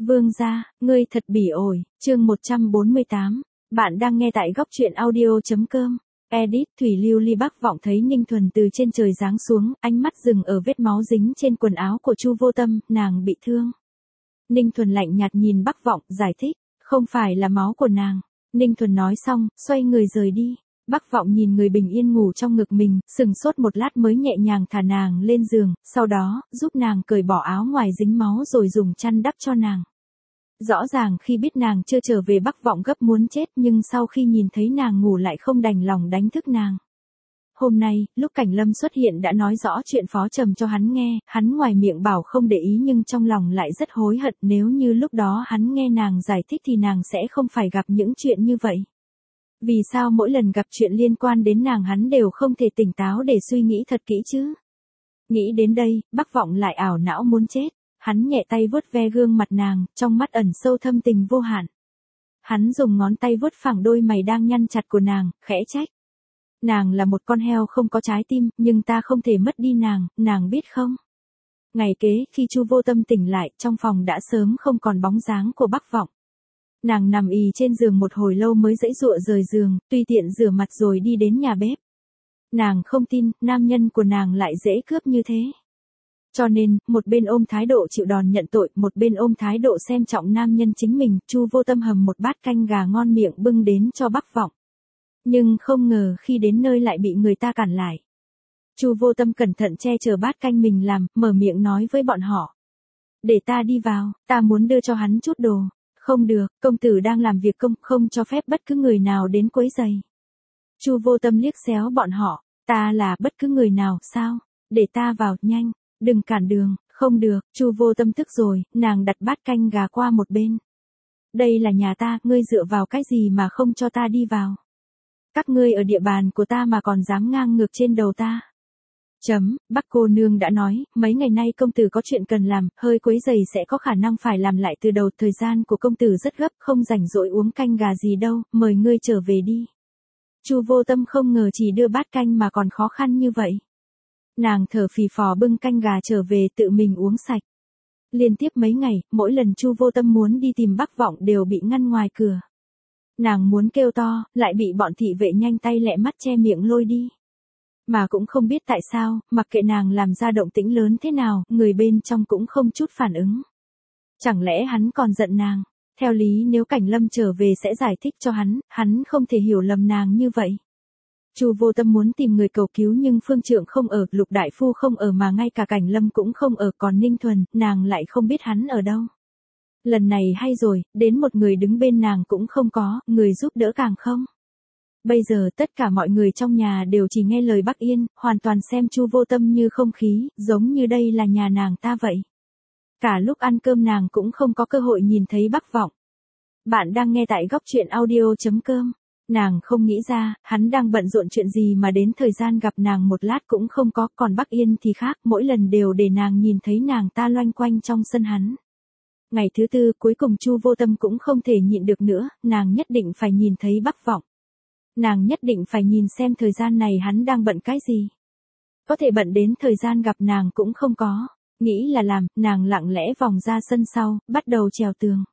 Vương gia, ngươi thật bỉ ổi, chương 148. Bạn đang nghe tại góc truyện audio.com. Edit Thủy Lưu Ly Bắc Vọng thấy Ninh Thuần từ trên trời giáng xuống, ánh mắt dừng ở vết máu dính trên quần áo của Chu Vô Tâm, nàng bị thương. Ninh Thuần lạnh nhạt nhìn Bắc Vọng, giải thích, không phải là máu của nàng. Ninh Thuần nói xong, xoay người rời đi. Bắc Vọng nhìn người bình yên ngủ trong ngực mình, sừng sốt một lát mới nhẹ nhàng thả nàng lên giường, sau đó, giúp nàng cởi bỏ áo ngoài dính máu rồi dùng chăn đắp cho nàng. Rõ ràng khi biết nàng chưa trở về Bắc Vọng gấp muốn chết, nhưng sau khi nhìn thấy nàng ngủ lại không đành lòng đánh thức nàng. Hôm nay, lúc Cảnh Lâm xuất hiện đã nói rõ chuyện Phó Trầm cho hắn nghe, hắn ngoài miệng bảo không để ý nhưng trong lòng lại rất hối hận, nếu như lúc đó hắn nghe nàng giải thích thì nàng sẽ không phải gặp những chuyện như vậy. Vì sao mỗi lần gặp chuyện liên quan đến nàng hắn đều không thể tỉnh táo để suy nghĩ thật kỹ chứ? Nghĩ đến đây, Bắc Vọng lại ảo não muốn chết. Hắn nhẹ tay vuốt ve gương mặt nàng, trong mắt ẩn sâu thâm tình vô hạn. Hắn dùng ngón tay vuốt phẳng đôi mày đang nhăn chặt của nàng, khẽ trách. Nàng là một con heo không có trái tim, nhưng ta không thể mất đi nàng biết không? Ngày kế, khi Chu Vô Tâm tỉnh lại, trong phòng đã sớm không còn bóng dáng của Bắc Vọng. Nàng nằm ì trên giường một hồi lâu mới giãy giụa rời giường, tùy tiện rửa mặt rồi đi đến nhà bếp. Nàng không tin, nam nhân của nàng lại dễ cướp như thế. Cho nên, một bên ôm thái độ chịu đòn nhận tội, một bên ôm thái độ xem trọng nam nhân chính mình, Chu Vô Tâm hầm một bát canh gà ngon miệng bưng đến cho Bắc Vọng. Nhưng không ngờ khi đến nơi lại bị người ta cản lại. Chu Vô Tâm cẩn thận che chở bát canh mình làm, mở miệng nói với bọn họ. Để ta đi vào, ta muốn đưa cho hắn chút đồ. Không được, công tử đang làm việc công, không cho phép bất cứ người nào đến quấy rầy. Chu Vô Tâm liếc xéo bọn họ, ta là bất cứ người nào, sao? Để ta vào, nhanh. Đừng cản đường, không được, Chu Vô Tâm tức rồi, nàng đặt bát canh gà qua một bên. Đây là nhà ta, ngươi dựa vào cái gì mà không cho ta đi vào? Các ngươi ở địa bàn của ta mà còn dám ngang ngược trên đầu ta. Bắc cô nương đã nói, mấy ngày nay công tử có chuyện cần làm, hơi quấy rầy sẽ có khả năng phải làm lại từ đầu, thời gian của công tử rất gấp, không rảnh rỗi uống canh gà gì đâu, mời ngươi trở về đi. Chu Vô Tâm không ngờ chỉ đưa bát canh mà còn khó khăn như vậy. Nàng thở phì phò bưng canh gà trở về tự mình uống sạch. Liên tiếp mấy ngày, mỗi lần Chu Vô Tâm muốn đi tìm Bắc Vọng đều bị ngăn ngoài cửa. Nàng muốn kêu to, lại bị bọn thị vệ nhanh tay lẹ mắt che miệng lôi đi. Mà cũng không biết tại sao, mặc kệ nàng làm ra động tĩnh lớn thế nào, người bên trong cũng không chút phản ứng. Chẳng lẽ hắn còn giận nàng? Theo lý nếu Cảnh Lâm trở về sẽ giải thích cho hắn không thể hiểu lầm nàng như vậy. Chu Vô Tâm muốn tìm người cầu cứu nhưng Phương Trượng không ở, Lục Đại Phu không ở mà ngay cả Cảnh Lâm cũng không ở, còn Ninh Thuần, nàng lại không biết hắn ở đâu. Lần này hay rồi, đến một người đứng bên nàng cũng không có, người giúp đỡ càng không. Bây giờ tất cả mọi người trong nhà đều chỉ nghe lời Bắc Yên, hoàn toàn xem Chu Vô Tâm như không khí, giống như đây là nhà nàng ta vậy. Cả lúc ăn cơm nàng cũng không có cơ hội nhìn thấy Bắc Vọng. Bạn đang nghe tại góc truyện audio.com. Nàng không nghĩ ra, hắn đang bận rộn chuyện gì mà đến thời gian gặp nàng một lát cũng không có, còn Bắc Yên thì khác, mỗi lần đều để nàng nhìn thấy nàng ta loanh quanh trong sân hắn. Ngày thứ tư, cuối cùng Chu Vô Tâm cũng không thể nhịn được nữa, nàng nhất định phải nhìn thấy Bắc Vọng. Nàng nhất định phải nhìn xem thời gian này hắn đang bận cái gì. Có thể bận đến thời gian gặp nàng cũng không có. Nghĩ là làm, nàng lặng lẽ vòng ra sân sau, bắt đầu trèo tường.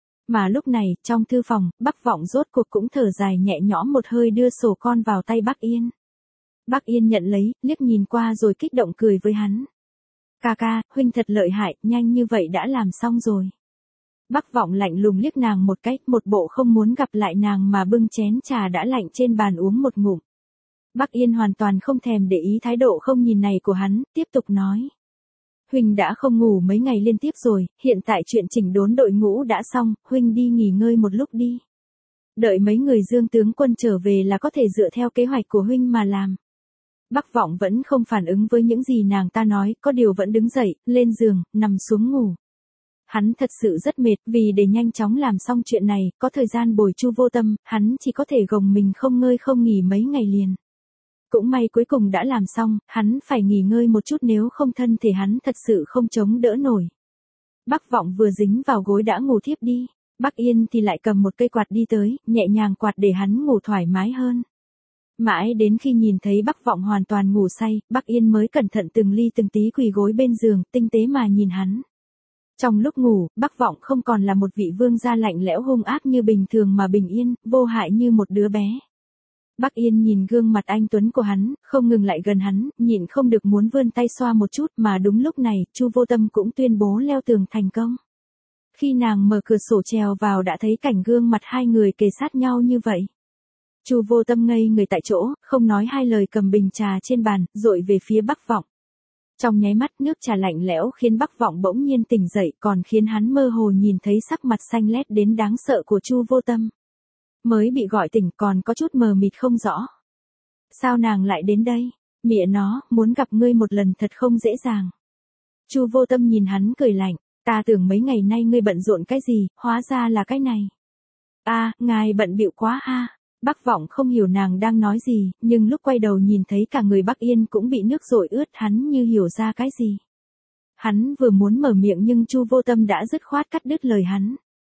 Mà lúc này, trong thư phòng, Bắc Vọng rốt cuộc cũng thở dài nhẹ nhõm một hơi đưa sổ con vào tay Bắc Yên. Bắc Yên nhận lấy, liếc nhìn qua rồi kích động cười với hắn. Ca ca, huynh thật lợi hại, nhanh như vậy đã làm xong rồi. Bắc Vọng lạnh lùng liếc nàng một cái, một bộ không muốn gặp lại nàng mà bưng chén trà đã lạnh trên bàn uống một ngụm. Bắc Yên hoàn toàn không thèm để ý thái độ không nhìn này của hắn, tiếp tục nói. Huynh đã không ngủ mấy ngày liên tiếp rồi, hiện tại chuyện chỉnh đốn đội ngũ đã xong, huynh đi nghỉ ngơi một lúc đi. Đợi mấy người Dương tướng quân trở về là có thể dựa theo kế hoạch của huynh mà làm. Bắc Vọng vẫn không phản ứng với những gì nàng ta nói, có điều vẫn đứng dậy, lên giường, nằm xuống ngủ. Hắn thật sự rất mệt, vì để nhanh chóng làm xong chuyện này, có thời gian bồi Chu Vô Tâm, hắn chỉ có thể gồng mình không ngơi không nghỉ mấy ngày liền. Cũng may cuối cùng đã làm xong, hắn phải nghỉ ngơi một chút nếu không thân thể hắn thật sự không chống đỡ nổi. Bắc Vọng vừa dính vào gối đã ngủ thiếp đi, Bắc Yên thì lại cầm một cây quạt đi tới, nhẹ nhàng quạt để hắn ngủ thoải mái hơn. Mãi đến khi nhìn thấy Bắc Vọng hoàn toàn ngủ say, Bắc Yên mới cẩn thận từng ly từng tí quỳ gối bên giường, tinh tế mà nhìn hắn. Trong lúc ngủ, Bắc Vọng không còn là một vị vương gia lạnh lẽo hung ác như bình thường mà bình yên, vô hại như một đứa bé. Bắc Yên nhìn gương mặt anh tuấn của hắn, không ngừng lại gần hắn, nhịn không được muốn vươn tay xoa một chút, mà đúng lúc này, Chu Vô Tâm cũng tuyên bố leo tường thành công. Khi nàng mở cửa sổ trèo vào đã thấy cảnh gương mặt hai người kề sát nhau như vậy. Chu Vô Tâm ngây người tại chỗ, không nói hai lời cầm bình trà trên bàn, dội về phía Bắc Vọng. Trong nháy mắt nước trà lạnh lẽo khiến Bắc Vọng bỗng nhiên tỉnh dậy, còn khiến hắn mơ hồ nhìn thấy sắc mặt xanh lét đến đáng sợ của Chu Vô Tâm. Mới bị gọi tỉnh còn có chút mờ mịt không rõ. Sao nàng lại đến đây? Mẹ nó, muốn gặp ngươi một lần thật không dễ dàng. Chu Vô Tâm nhìn hắn cười lạnh, ta tưởng mấy ngày nay ngươi bận rộn cái gì, hóa ra là cái này. Ngài bận bịu quá ha. Bắc Vọng không hiểu nàng đang nói gì, nhưng lúc quay đầu nhìn thấy cả người Bắc Yên cũng bị nước dội ướt, hắn như hiểu ra cái gì. Hắn vừa muốn mở miệng nhưng Chu Vô Tâm đã dứt khoát cắt đứt lời hắn.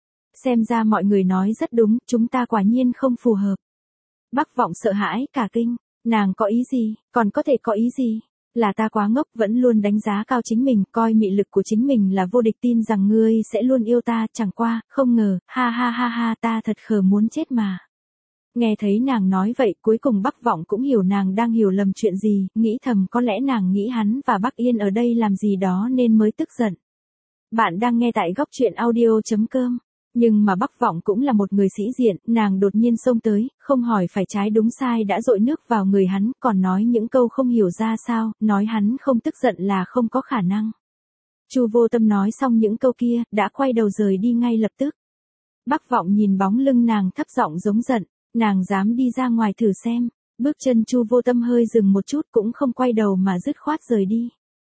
Xem ra mọi người nói rất đúng, chúng ta quả nhiên không phù hợp. Bắc Vọng sợ hãi, cả kinh, nàng có ý gì, còn có thể có ý gì? Là ta quá ngốc, vẫn luôn đánh giá cao chính mình, coi mị lực của chính mình là vô địch, tin rằng ngươi sẽ luôn yêu ta, chẳng qua, không ngờ, ha ha ha ha, ta thật khờ muốn chết mà. Nghe thấy nàng nói vậy, cuối cùng Bắc Vọng cũng hiểu nàng đang hiểu lầm chuyện gì, nghĩ thầm có lẽ nàng nghĩ hắn và Bắc Yên ở đây làm gì đó nên mới tức giận. Bạn đang nghe tại góc truyện audio.com. Nhưng mà Bắc Vọng cũng là một người sĩ diện, nàng đột nhiên xông tới, không hỏi phải trái đúng sai đã dội nước vào người hắn, còn nói những câu không hiểu ra sao, nói hắn không tức giận là không có khả năng. Chu Vô Tâm nói xong những câu kia, đã quay đầu rời đi ngay lập tức. Bắc Vọng nhìn bóng lưng nàng thấp giọng giống giận, nàng dám đi ra ngoài thử xem, bước chân Chu Vô Tâm hơi dừng một chút cũng không quay đầu mà dứt khoát rời đi.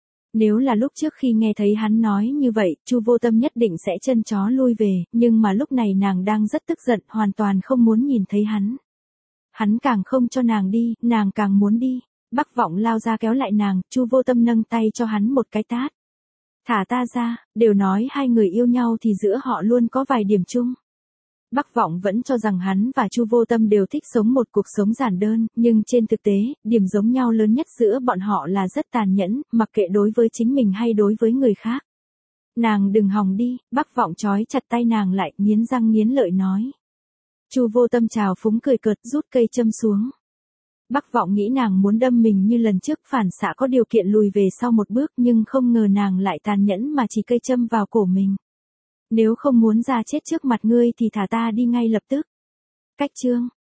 Nếu là lúc trước khi nghe thấy hắn nói như vậy, Chu Vô Tâm nhất định sẽ chân chó lui về, nhưng mà lúc này nàng đang rất tức giận, hoàn toàn không muốn nhìn thấy hắn. Hắn càng không cho nàng đi, nàng càng muốn đi. Bắc Vọng lao ra kéo lại nàng, Chu Vô Tâm nâng tay cho hắn một cái tát. Thả ta ra, đều nói hai người yêu nhau thì giữa họ luôn có vài điểm chung. Bắc Vọng vẫn cho rằng hắn và Chu Vô Tâm đều thích sống một cuộc sống giản đơn, nhưng trên thực tế, điểm giống nhau lớn nhất giữa bọn họ là rất tàn nhẫn, mặc kệ đối với chính mình hay đối với người khác. Nàng đừng hòng đi, Bắc Vọng trói chặt tay nàng lại, nghiến răng nghiến lợi nói. Chu Vô Tâm trào phúng cười cợt, rút cây châm xuống. Bắc Vọng nghĩ nàng muốn đâm mình như lần trước, phản xạ có điều kiện lùi về sau một bước, nhưng không ngờ nàng lại tàn nhẫn mà chỉ cây châm vào cổ mình. Nếu không muốn ra chết trước mặt ngươi thì thả ta đi ngay lập tức. Cách chương